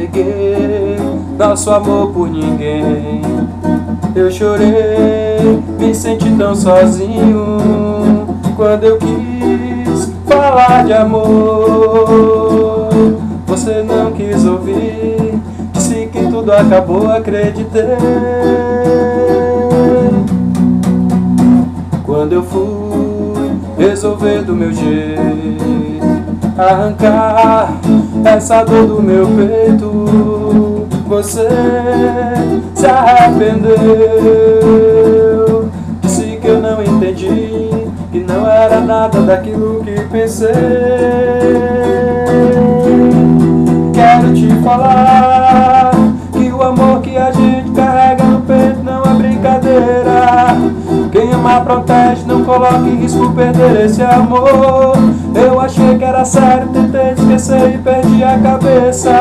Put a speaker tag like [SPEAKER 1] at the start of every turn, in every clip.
[SPEAKER 1] neguei nosso amor por ninguém. Eu chorei, me senti tão sozinho quando eu quis falar de amor. Você não quis ouvir, disse que tudo acabou, acreditei. Quando eu fui resolver do meu jeito, arrancar essa dor do meu peito, você se arrependeu. Disse que eu não entendi, que não era nada daquilo que pensei. Quero te falar que o amor que a gente carrega no peito não é brincadeira. Quem ama protege, não coloque em risco perder esse amor. Eu achei que era sério, tentei esquecer e perdi a cabeça.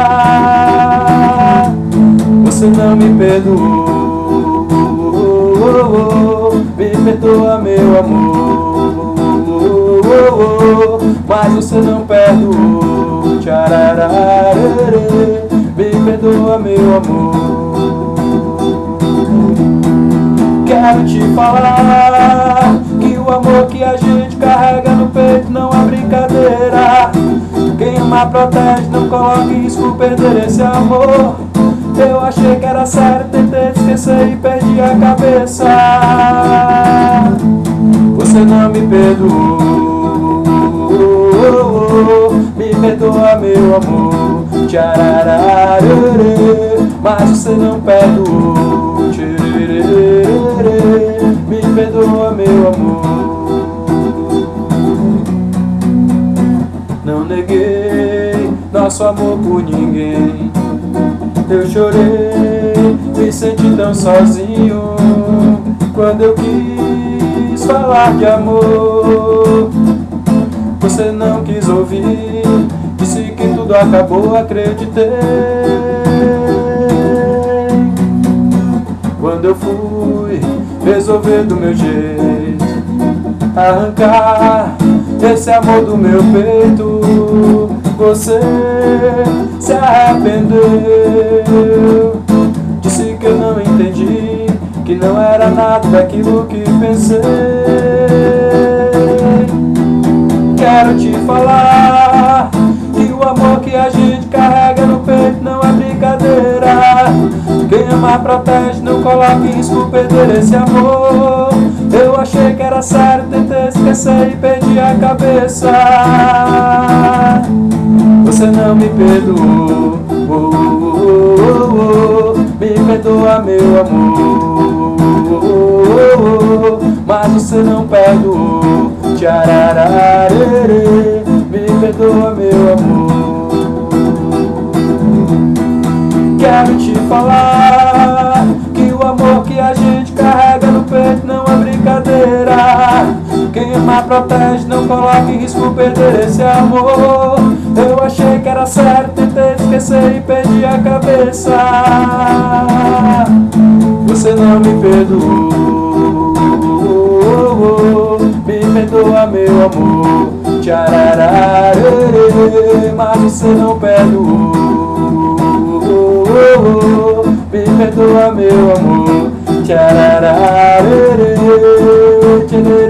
[SPEAKER 1] Você não me perdoou, me perdoa meu amor, mas você não perdoou, tcharararê, me perdoa meu amor. Quero te falar que o amor que a gente carrega no peito não é brincadeira. Quem ama protege, não coloque em risco perder esse amor. Eu achei que era sério, tentei esquecer e perdi a cabeça. Você não me perdoou, me perdoa meu amor, tcharararê, mas você não perdoou, tchirerê, me perdoa meu amor. Não neguei nosso amor por ninguém. Eu chorei, me senti tão sozinho quando eu quis falar de amor. Você não quis ouvir, disse que tudo acabou, acreditei. Quando eu fui resolver do meu jeito, arrancar esse amor do meu peito, você se arrependeu. Disse que eu não entendi, que não era nada daquilo que pensei. Quero te falar que o amor que a gente carrega no peito não é brincadeira. Quem ama protege, não coloque em risco perder esse amor. Eu achei que era sério, tentei esquecer e perdi a cabeça. Você não me perdoou, me perdoa meu amor, mas você não perdoou, tcharararê, me perdoa meu amor. Quero te falar que o amor que a gente carrega no peito não é brincadeira. Quem ama protege, não coloque em risco perder esse amor. Eu achei que era sério, tentei esquecer e perdi a cabeça. Você não me perdoou, me perdoa meu amor, tcharararê, mas você não perdoou, me perdoa meu amor, tcharararê,